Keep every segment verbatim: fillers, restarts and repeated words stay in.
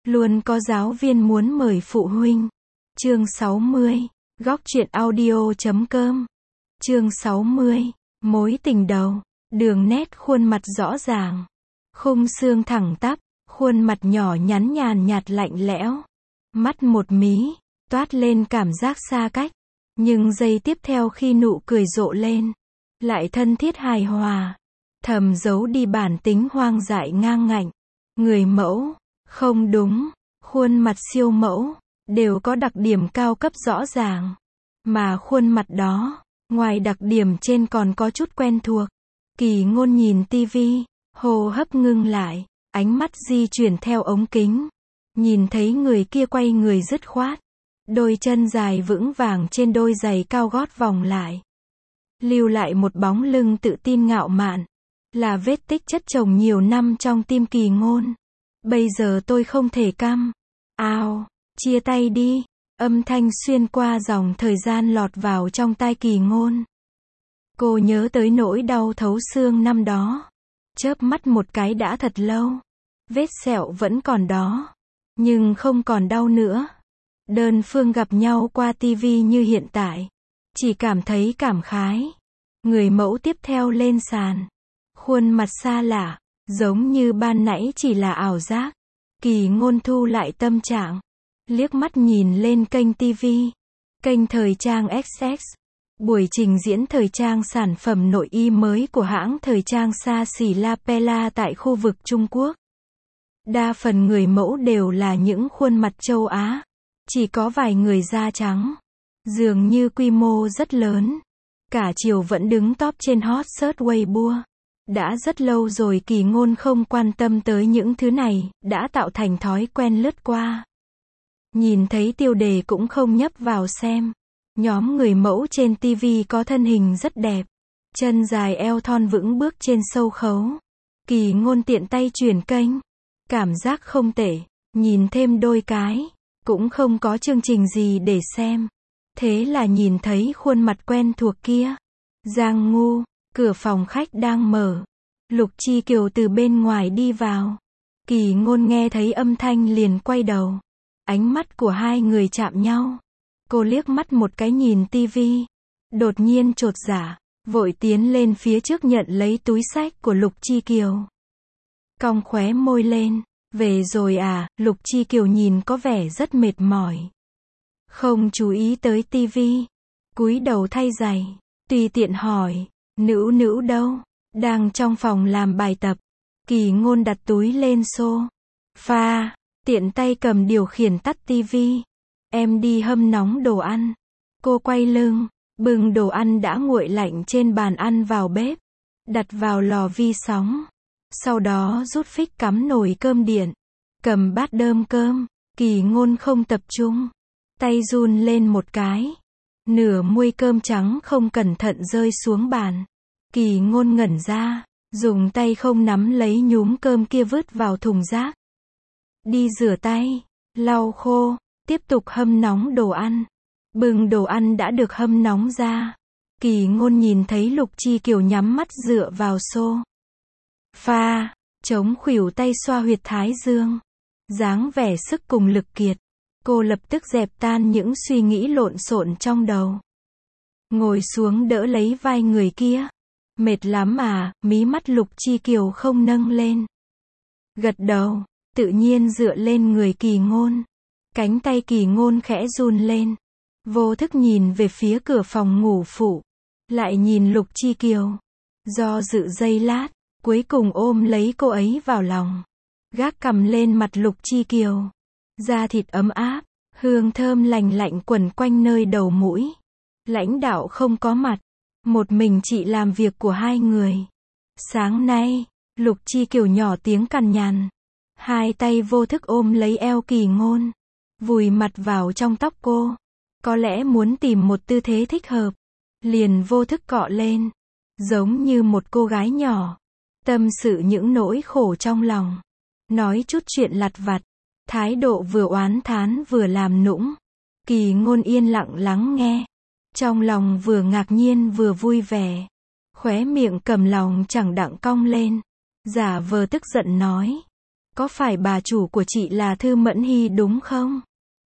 Luôn có giáo viên muốn mời phụ huynh. Chương sáu mươi. Góc truyện audio chấm com. Chương sáu mươi. Mối tình đầu. Đường nét khuôn mặt rõ ràng. Khung xương thẳng tắp, khuôn mặt nhỏ nhắn nhàn nhạt lạnh lẽo. Mắt một mí, toát lên cảm giác xa cách. Nhưng giây tiếp theo khi nụ cười rộ lên, lại thân thiết hài hòa. Thầm giấu đi bản tính hoang dại ngang ngạnh. Người mẫu, không đúng, khuôn mặt siêu mẫu, đều có đặc điểm cao cấp rõ ràng. Mà khuôn mặt đó, ngoài đặc điểm trên còn có chút quen thuộc. Kỳ Ngôn nhìn tivi, hô hấp ngưng lại, ánh mắt di chuyển theo ống kính. Nhìn thấy người kia quay người dứt khoát. Đôi chân dài vững vàng trên đôi giày cao gót vòng lại. Lưu lại một bóng lưng tự tin ngạo mạn. Là vết tích chất chồng nhiều năm trong tim Kỳ Ngôn. Bây giờ tôi không thể cam. Ao, chia tay đi. Âm thanh xuyên qua dòng thời gian lọt vào trong tai Kỳ Ngôn. Cô nhớ tới nỗi đau thấu xương năm đó. Chớp mắt một cái đã thật lâu. Vết sẹo vẫn còn đó. Nhưng không còn đau nữa. Đơn phương gặp nhau qua tivi như hiện tại. Chỉ cảm thấy cảm khái. Người mẫu tiếp theo lên sàn. Khuôn mặt xa lạ, giống như ban nãy chỉ là ảo giác. Kỳ Ngôn thu lại tâm trạng. Liếc mắt nhìn lên kênh tivi. Kênh thời trang ích ích. Buổi trình diễn thời trang sản phẩm nội y mới của hãng thời trang xa xỉ La Pella tại khu vực Trung Quốc. Đa phần người mẫu đều là những khuôn mặt châu Á. Chỉ có vài người da trắng. Dường như quy mô rất lớn. Cả chiều vẫn đứng top trên hot search Weibo. Đã rất lâu rồi Kỳ Ngôn không quan tâm tới những thứ này, đã tạo thành thói quen lướt qua. Nhìn thấy tiêu đề cũng không nhấp vào xem. Nhóm người mẫu trên tivi có thân hình rất đẹp. Chân dài eo thon vững bước trên sâu khấu. Kỳ Ngôn tiện tay chuyển kênh. Cảm giác không tệ, nhìn thêm đôi cái. Cũng không có chương trình gì để xem. Thế là nhìn thấy khuôn mặt quen thuộc kia. Giang Ngu, cửa phòng khách đang mở. Lục Chi Kiều từ bên ngoài đi vào. Kỳ Ngôn nghe thấy âm thanh liền quay đầu. Ánh mắt của hai người chạm nhau. Cô liếc mắt một cái nhìn tivi. Đột nhiên chột dạ, vội tiến lên phía trước nhận lấy túi xách của Lục Chi Kiều. Cong khóe môi lên. Về rồi à? Lục Chi Kiều nhìn có vẻ rất mệt mỏi. Không chú ý tới tivi. Cúi đầu thay giày. Tùy tiện hỏi. Nữu Nữu đâu? Đang trong phòng làm bài tập. Kỳ Ngôn đặt túi lên sofa. Tiện tay cầm điều khiển tắt tivi. Em đi hâm nóng đồ ăn. Cô quay lưng. Bưng đồ ăn đã nguội lạnh trên bàn ăn vào bếp. Đặt vào lò vi sóng. Sau đó rút phích cắm nồi cơm điện. Cầm bát đơm cơm. Kỳ Ngôn không tập trung. Tay run lên một cái. Nửa muôi cơm trắng không cẩn thận rơi xuống bàn. Kỳ Ngôn ngẩn ra. Dùng tay không nắm lấy nhúm cơm kia vứt vào thùng rác. Đi rửa tay. Lau khô. Tiếp tục hâm nóng đồ ăn. Bưng đồ ăn đã được hâm nóng ra. Kỳ Ngôn nhìn thấy Lục Chi Kiều nhắm mắt dựa vào xô pha, chống khuỷu tay xoa huyệt thái dương. Dáng vẻ sức cùng lực kiệt. Cô lập tức dẹp tan những suy nghĩ lộn xộn trong đầu. Ngồi xuống đỡ lấy vai người kia. Mệt lắm à? Mí mắt Lục Chi Kiều không nâng lên. Gật đầu, tự nhiên dựa lên người Kỳ Ngôn. Cánh tay Kỳ Ngôn khẽ run lên. Vô thức nhìn về phía cửa phòng ngủ phụ. Lại nhìn Lục Chi Kiều. Do dự giây lát. Cuối cùng ôm lấy cô ấy vào lòng. Gác cằm lên mặt Lục Chi Kiều. Da thịt ấm áp. Hương thơm lành lạnh quẩn quanh nơi đầu mũi. Lãnh đạo không có mặt. Một mình chị làm việc của hai người. Sáng nay, Lục Chi Kiều nhỏ tiếng cằn nhằn. Hai tay vô thức ôm lấy eo Kỳ Ngôn. Vùi mặt vào trong tóc cô. Có lẽ muốn tìm một tư thế thích hợp. Liền vô thức cọ lên. Giống như một cô gái nhỏ. Tâm sự những nỗi khổ trong lòng. Nói chút chuyện lặt vặt. Thái độ vừa oán thán vừa làm nũng. Kỳ Ngôn yên lặng lắng nghe. Trong lòng vừa ngạc nhiên vừa vui vẻ. Khóe miệng cầm lòng chẳng đặng cong lên. Giả vờ tức giận nói. có phải bà chủ của chị là Thư Mẫn Hy đúng không?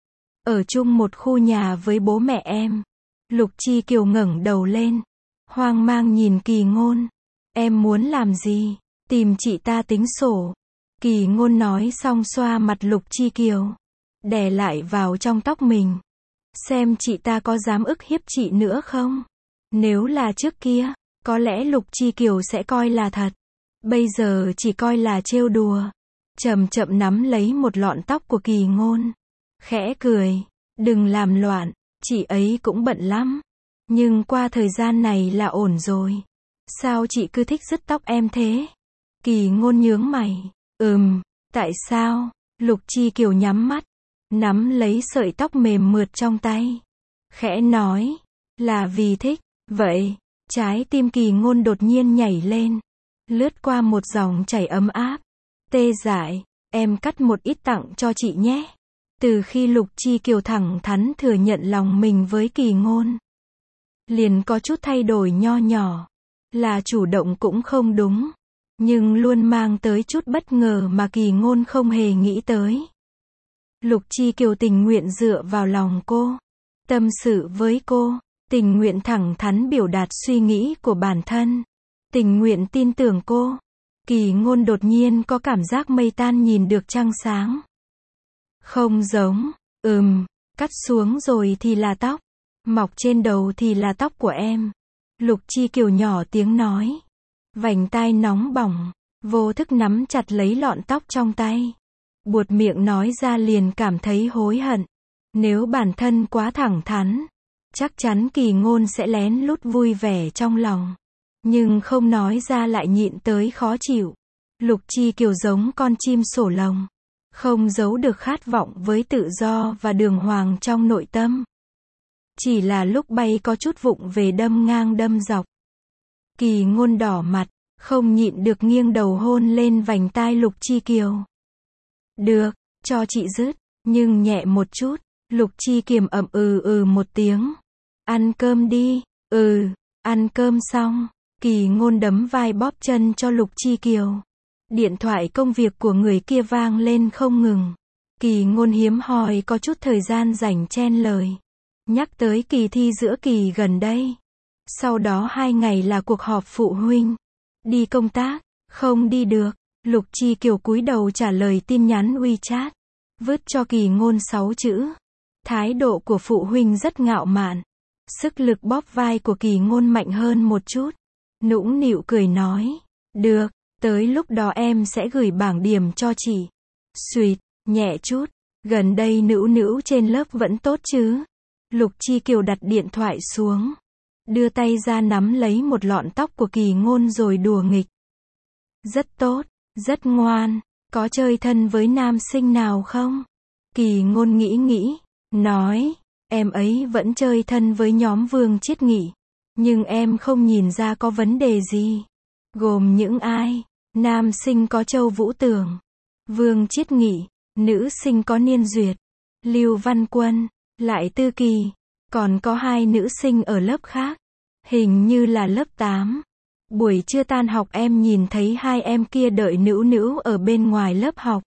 Ở chung một khu nhà với bố mẹ em. Lục Chi Kiều ngẩng đầu lên, hoang mang nhìn Kỳ Ngôn. Em muốn làm gì? Tìm chị ta tính sổ. Kỳ Ngôn nói xong xoa mặt Lục Chi Kiều, đè lại vào trong tóc mình. Xem chị ta có dám ức hiếp chị nữa không? Nếu là trước kia, có lẽ Lục Chi Kiều sẽ coi là thật. Bây giờ chỉ coi là trêu đùa. Chậm chậm nắm lấy một lọn tóc của Kỳ Ngôn, khẽ cười. Đừng làm loạn, chị ấy cũng bận lắm. Nhưng qua thời gian này là ổn rồi. Sao chị cứ thích rứt tóc em thế? Kỳ Ngôn nhướng mày. Ừm, tại sao? Lục Chi Kiều nhắm mắt, nắm lấy sợi tóc mềm mượt trong tay, khẽ nói, là vì thích. Vậy, trái tim Kỳ Ngôn đột nhiên nhảy lên, lướt qua một dòng chảy ấm áp. Tê dại, em cắt một ít tặng cho chị nhé. Từ khi Lục Chi Kiều thẳng thắn thừa nhận lòng mình với Kỳ Ngôn, liền có chút thay đổi nho nhỏ. Là chủ động cũng không đúng, nhưng luôn mang tới chút bất ngờ mà Kỳ Ngôn không hề nghĩ tới. Lục Chi Kiều tình nguyện dựa vào lòng cô, tâm sự với cô, tình nguyện thẳng thắn biểu đạt suy nghĩ của bản thân, tình nguyện tin tưởng cô. Kỳ Ngôn đột nhiên có cảm giác mây tan nhìn được trăng sáng. Không giống, ừm, cắt xuống rồi thì là tóc, mọc trên đầu thì là tóc của em. Lục Chi Kiều nhỏ tiếng nói, vành tai nóng bỏng, vô thức nắm chặt lấy lọn tóc trong tay. Buột miệng nói ra liền cảm thấy hối hận. Nếu bản thân quá thẳng thắn, chắc chắn Kỳ Ngôn sẽ lén lút vui vẻ trong lòng. Nhưng không nói ra lại nhịn tới khó chịu. Lục Chi Kiều giống con chim sổ lồng, không giấu được khát vọng với tự do và đường hoàng trong nội tâm. Chỉ là lúc bay có chút vụng về đâm ngang đâm dọc. Kỳ Ngôn đỏ mặt, không nhịn được nghiêng đầu hôn lên vành tai Lục Chi Kiều. Được, cho chị dứt, nhưng nhẹ một chút. Lục Chi Kiều ậm ừ ừ một tiếng. Ăn cơm đi. Ừ, ăn cơm xong, Kỳ Ngôn đấm vai bóp chân cho Lục Chi Kiều. Điện thoại công việc của người kia vang lên không ngừng. Kỳ Ngôn hiếm hoi có chút thời gian rảnh chen lời, nhắc tới kỳ thi giữa kỳ gần đây. Sau đó hai ngày là cuộc họp phụ huynh. Đi công tác, không đi được. Lục Chi Kiều cúi đầu trả lời tin nhắn WeChat, vứt cho Kỳ Ngôn sáu chữ. Thái độ của phụ huynh rất ngạo mạn. Sức lực bóp vai của Kỳ Ngôn mạnh hơn một chút. Nũng nịu cười nói, được, tới lúc đó em sẽ gửi bảng điểm cho chị. Xuyệt, nhẹ chút, gần đây nữu nữu trên lớp vẫn tốt chứ? Lục Chi Kiều đặt điện thoại xuống, đưa tay ra nắm lấy một lọn tóc của Kỳ Ngôn rồi đùa nghịch. Rất tốt, rất ngoan, có chơi thân với nam sinh nào không? Kỳ Ngôn nghĩ nghĩ, nói, em ấy vẫn chơi thân với nhóm Vương Chiết Nghị, nhưng em không nhìn ra có vấn đề gì. Gồm những ai? Nam sinh có Châu Vũ Tường, Vương Chiết Nghị, nữ sinh có Niên Duyệt, Lưu Văn Quân, Lại Tư Kỳ, còn có hai nữ sinh ở lớp khác, hình như là lớp tám. Buổi trưa tan học em nhìn thấy hai em kia đợi nữu nữu ở bên ngoài lớp học.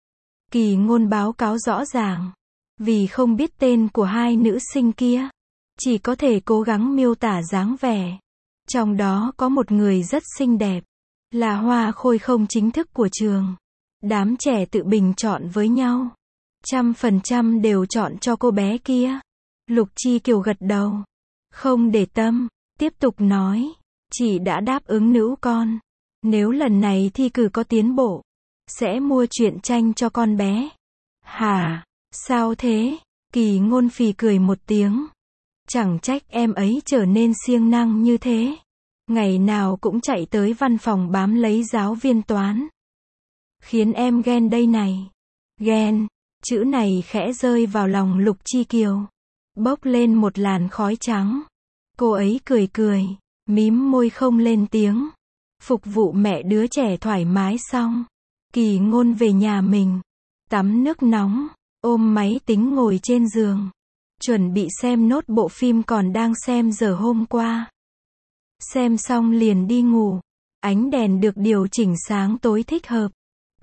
Kỳ Ngôn báo cáo rõ ràng, vì không biết tên của hai nữ sinh kia, chỉ có thể cố gắng miêu tả dáng vẻ. Trong đó có một người rất xinh đẹp, là hoa khôi không chính thức của trường. Đám trẻ tự bình chọn với nhau, trăm phần trăm đều chọn cho cô bé kia. Lục Chi Kiều gật đầu, không để tâm, tiếp tục nói, chị đã đáp ứng nữu con. Nếu lần này thi cử có tiến bộ, sẽ mua truyện tranh cho con bé. Hả? Sao thế? Kỳ Ngôn phì cười một tiếng. Chẳng trách em ấy trở nên siêng năng như thế. Ngày nào cũng chạy tới văn phòng bám lấy giáo viên toán. Khiến em ghen đây này. Ghen, chữ này khẽ rơi vào lòng Lục Chi Kiều, bốc lên một làn khói trắng. Cô ấy cười cười, mím môi không lên tiếng. Phục vụ mẹ đứa trẻ thoải mái xong, Kỳ Ngôn về nhà mình, tắm nước nóng, ôm máy tính ngồi trên giường, chuẩn bị xem nốt bộ phim còn đang xem giờ hôm qua. Xem xong liền đi ngủ. Ánh đèn được điều chỉnh sáng tối thích hợp,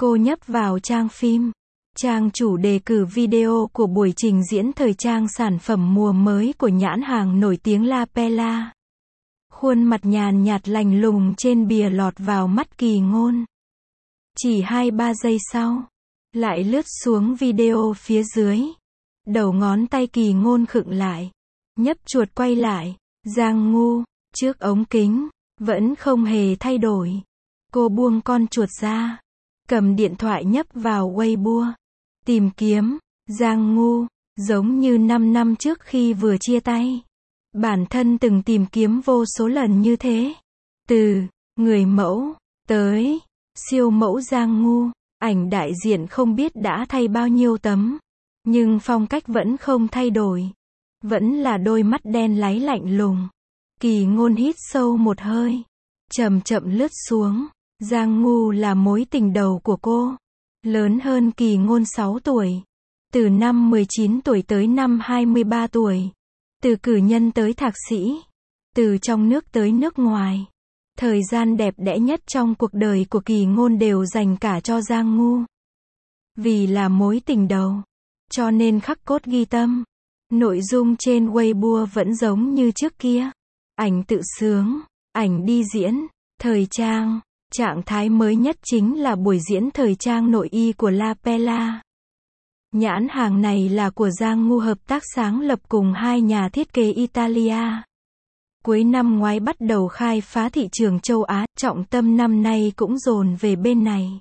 Cô nhấp vào trang phim. Trang chủ đề cử video của buổi trình diễn thời trang sản phẩm mùa mới của nhãn hàng nổi tiếng La Pella. Khuôn mặt nhàn nhạt lạnh lùng trên bìa lọt vào mắt Kỳ Ngôn. Chỉ hai ba giây sau, lại lướt xuống video phía dưới. Đầu ngón tay Kỳ Ngôn khựng lại, nhấp chuột quay lại. Giang Ngu, trước ống kính, vẫn không hề thay đổi. Cô buông con chuột ra, cầm điện thoại nhấp vào Weibo. Tìm kiếm, Giang Ngu, giống như năm năm trước khi vừa chia tay. Bản thân từng tìm kiếm vô số lần như thế. Từ người mẫu, tới siêu mẫu Giang Ngu, ảnh đại diện không biết đã thay bao nhiêu tấm. Nhưng phong cách vẫn không thay đổi. Vẫn là đôi mắt đen láy lạnh lùng. Kỳ Ngôn hít sâu một hơi, chậm chậm lướt xuống. Giang Ngu là mối tình đầu của cô. Lớn hơn Kỳ Ngôn sáu tuổi. Từ năm mười chín tuổi tới năm hai mươi ba tuổi. Từ cử nhân tới thạc sĩ. Từ trong nước tới nước ngoài. Thời gian đẹp đẽ nhất trong cuộc đời của Kỳ Ngôn đều dành cả cho Giang Ngu. Vì là mối tình đầu, cho nên khắc cốt ghi tâm. Nội dung trên Weibo vẫn giống như trước kia. Ảnh tự sướng, ảnh đi diễn, thời trang. Trạng thái mới nhất chính là buổi diễn thời trang nội y của La Pella. Nhãn hàng này là của Giang Ngu hợp tác sáng lập cùng hai nhà thiết kế Italia. Cuối năm ngoái bắt đầu khai phá thị trường châu Á, trọng tâm năm nay cũng dồn về bên này.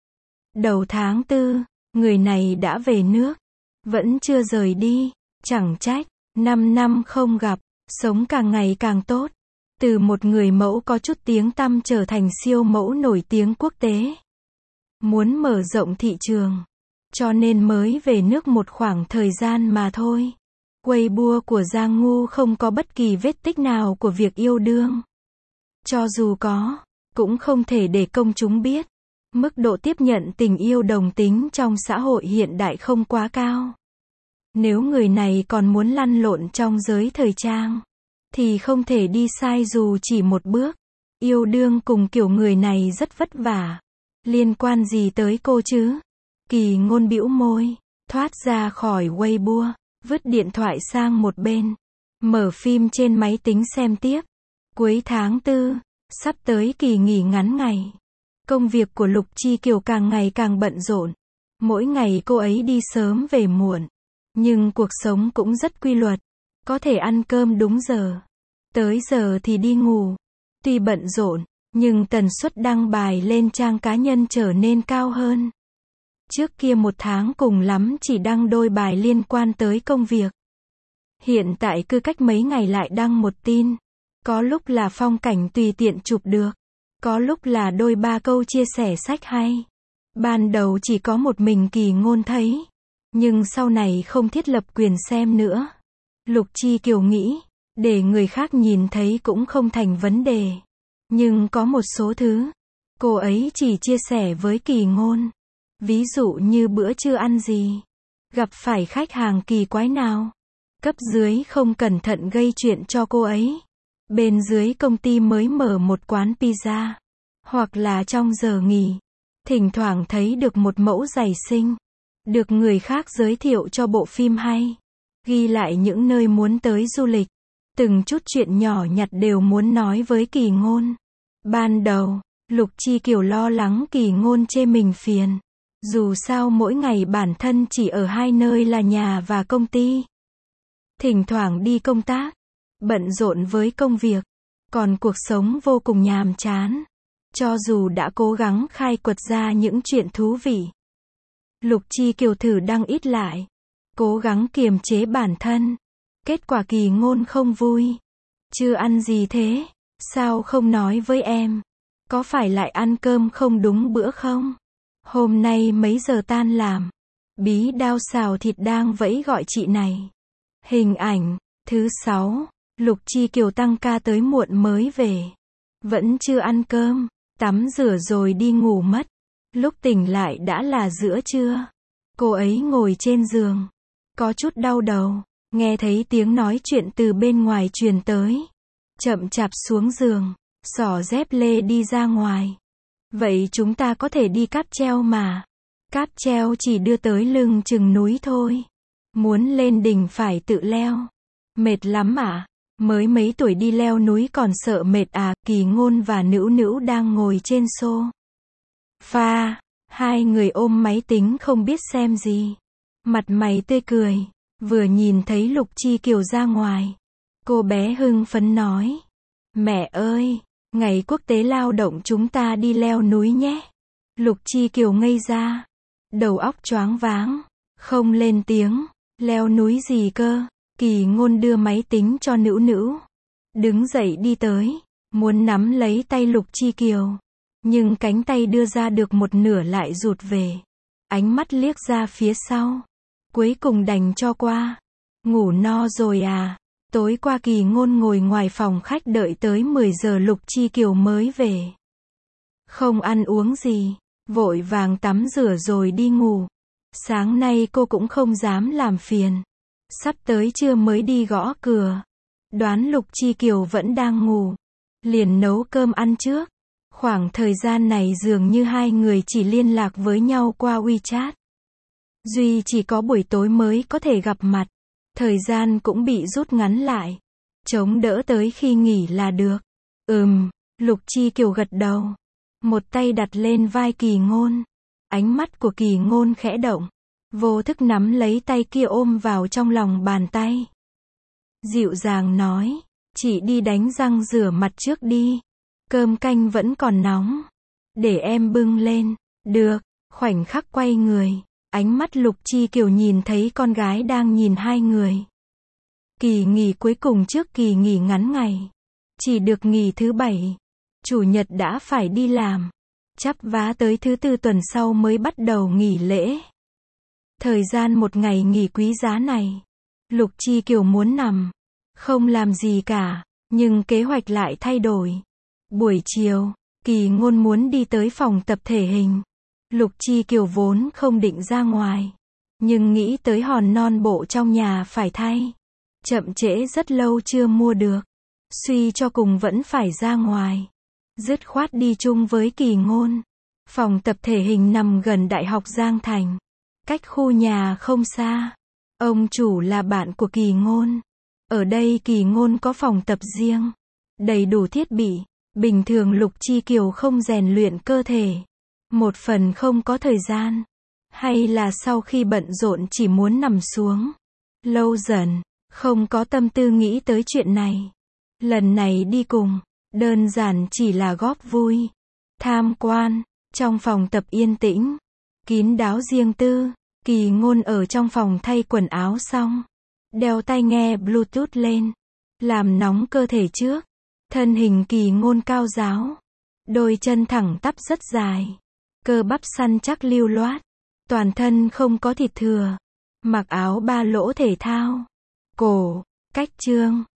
Đầu tháng tư, người này đã về nước, vẫn chưa rời đi, chẳng trách, năm năm không gặp, sống càng ngày càng tốt. Từ một người mẫu có chút tiếng tăm trở thành siêu mẫu nổi tiếng quốc tế. Muốn mở rộng thị trường, cho nên mới về nước một khoảng thời gian mà thôi. Weibo của Giang Ngu không có bất kỳ vết tích nào của việc yêu đương. Cho dù có, cũng không thể để công chúng biết. Mức độ tiếp nhận tình yêu đồng tính trong xã hội hiện đại không quá cao. Nếu người này còn muốn lăn lộn trong giới thời trang, thì không thể đi sai dù chỉ một bước. Yêu đương cùng kiểu người này rất vất vả. Liên quan gì tới cô chứ? Kỳ Ngôn bĩu môi, thoát ra khỏi Weibo, vứt điện thoại sang một bên, mở phim trên máy tính xem tiếp. Cuối tháng tư, sắp tới kỳ nghỉ ngắn ngày. Công việc của Lục Chi Kiều càng ngày càng bận rộn. Mỗi ngày cô ấy đi sớm về muộn. Nhưng cuộc sống cũng rất quy luật. Có thể ăn cơm đúng giờ. Tới giờ thì đi ngủ. Tuy bận rộn, nhưng tần suất đăng bài lên trang cá nhân trở nên cao hơn. Trước kia một tháng cùng lắm chỉ đăng đôi bài liên quan tới công việc. Hiện tại cứ cách mấy ngày lại đăng một tin. Có lúc là phong cảnh tùy tiện chụp được. Có lúc là đôi ba câu chia sẻ sách hay. Ban đầu chỉ có một mình Kỳ Ngôn thấy. Nhưng sau này không thiết lập quyền xem nữa. Lục Chi Kiều nghĩ, để người khác nhìn thấy cũng không thành vấn đề. Nhưng có một số thứ, cô ấy chỉ chia sẻ với Kỳ Ngôn. Ví dụ như bữa trưa ăn gì, gặp phải khách hàng kỳ quái nào, cấp dưới không cẩn thận gây chuyện cho cô ấy, bên dưới công ty mới mở một quán pizza, hoặc là trong giờ nghỉ, thỉnh thoảng thấy được một mẫu giày xinh, được người khác giới thiệu cho bộ phim hay, ghi lại những nơi muốn tới du lịch, từng chút chuyện nhỏ nhặt đều muốn nói với Kỳ Ngôn. Ban đầu, Lục Chi Kiều lo lắng Kỳ Ngôn chê mình phiền. Dù sao mỗi ngày bản thân chỉ ở hai nơi là nhà và công ty. Thỉnh thoảng đi công tác, bận rộn với công việc, còn cuộc sống vô cùng nhàm chán. Cho dù đã cố gắng khai quật ra những chuyện thú vị. Lục Chi Kiều thử đăng ít lại, cố gắng kiềm chế bản thân. Kết quả Kỳ Ngôn không vui. Chưa ăn gì thế? Sao không nói với em? Có phải lại ăn cơm không đúng bữa không? Hôm nay mấy giờ tan làm? Bí đao xào thịt đang vẫy gọi chị này. Hình ảnh, thứ sáu, Lục Chi Kiều tăng ca tới muộn mới về. Vẫn chưa ăn cơm, tắm rửa rồi đi ngủ mất. Lúc tỉnh lại đã là giữa trưa. Cô ấy ngồi trên giường, có chút đau đầu, nghe thấy tiếng nói chuyện từ bên ngoài truyền tới. Chậm chạp xuống giường, xỏ dép lê đi ra ngoài. Vậy chúng ta có thể đi cáp treo mà. Cáp treo chỉ đưa tới lưng chừng núi thôi. Muốn lên đỉnh phải tự leo. Mệt lắm à? Mới mấy tuổi đi leo núi còn sợ mệt à? Kỳ Ngôn và Nữu Nữu đang ngồi trên xô pha. Hai người ôm máy tính không biết xem gì. Mặt mày tươi cười. Vừa nhìn thấy Lục Chi Kiều ra ngoài. Cô bé hưng phấn nói. Mẹ ơi, ngày quốc tế lao động chúng ta đi leo núi nhé. Lục Chi Kiều ngây ra. Đầu óc choáng váng. Không lên tiếng. Leo núi gì cơ? Kỳ Ngôn đưa máy tính cho Nữu Nữu. Đứng dậy đi tới. Muốn nắm lấy tay Lục Chi Kiều. Nhưng cánh tay đưa ra được một nửa lại rụt về. Ánh mắt liếc ra phía sau. Cuối cùng đành cho qua. Ngủ no rồi à? Tối qua Kỳ Ngôn ngồi ngoài phòng khách đợi tới mười giờ Lục Chi Kiều mới về. Không ăn uống gì. Vội vàng tắm rửa rồi đi ngủ. Sáng nay cô cũng không dám làm phiền. Sắp tới trưa mới đi gõ cửa. Đoán Lục Chi Kiều vẫn đang ngủ. Liền nấu cơm ăn trước. Khoảng thời gian này dường như hai người chỉ liên lạc với nhau qua WeChat. Duy chỉ có buổi tối mới có thể gặp mặt. Thời gian cũng bị rút ngắn lại. Chống đỡ tới khi nghỉ là được. Ừm, Lục Chi Kiều gật đầu. Một tay đặt lên vai Kỳ Ngôn. Ánh mắt của Kỳ Ngôn khẽ động. Vô thức nắm lấy tay kia ôm vào trong lòng bàn tay. Dịu dàng nói. Chị đi đánh răng rửa mặt trước đi. Cơm canh vẫn còn nóng. Để em bưng lên. Được. Khoảnh khắc quay người. Ánh mắt Lục Chi Kiều nhìn thấy con gái đang nhìn hai người. Kỳ nghỉ cuối cùng trước kỳ nghỉ ngắn ngày. Chỉ được nghỉ thứ bảy. Chủ nhật đã phải đi làm. Chắp vá tới thứ tư tuần sau mới bắt đầu nghỉ lễ. Thời gian một ngày nghỉ quý giá này. Lục Chi Kiều muốn nằm. Không làm gì cả. Nhưng kế hoạch lại thay đổi. Buổi chiều, Kỳ Ngôn muốn đi tới phòng tập thể hình. Lục Chi Kiều vốn không định ra ngoài. Nhưng nghĩ tới hòn non bộ trong nhà phải thay. Chậm trễ rất lâu chưa mua được. Suy cho cùng vẫn phải ra ngoài. Dứt khoát đi chung với Kỳ Ngôn. Phòng tập thể hình nằm gần Đại học Giang Thành. Cách khu nhà không xa. Ông chủ là bạn của Kỳ Ngôn. Ở đây Kỳ Ngôn có phòng tập riêng. Đầy đủ thiết bị. Bình thường Lục Chi Kiều không rèn luyện cơ thể. Một phần không có thời gian. Hay là sau khi bận rộn chỉ muốn nằm xuống. Lâu dần, không có tâm tư nghĩ tới chuyện này. Lần này đi cùng, đơn giản chỉ là góp vui. Tham quan, trong phòng tập yên tĩnh. Kín đáo riêng tư. Kỳ Ngôn ở trong phòng thay quần áo xong. Đeo tai nghe Bluetooth lên. Làm nóng cơ thể trước. Thân hình Kỳ Ngôn cao ráo. Đôi chân thẳng tắp rất dài. Cơ bắp săn chắc lưu loát. Toàn thân không có thịt thừa. Mặc áo ba lỗ thể thao. Cổ, cách chương.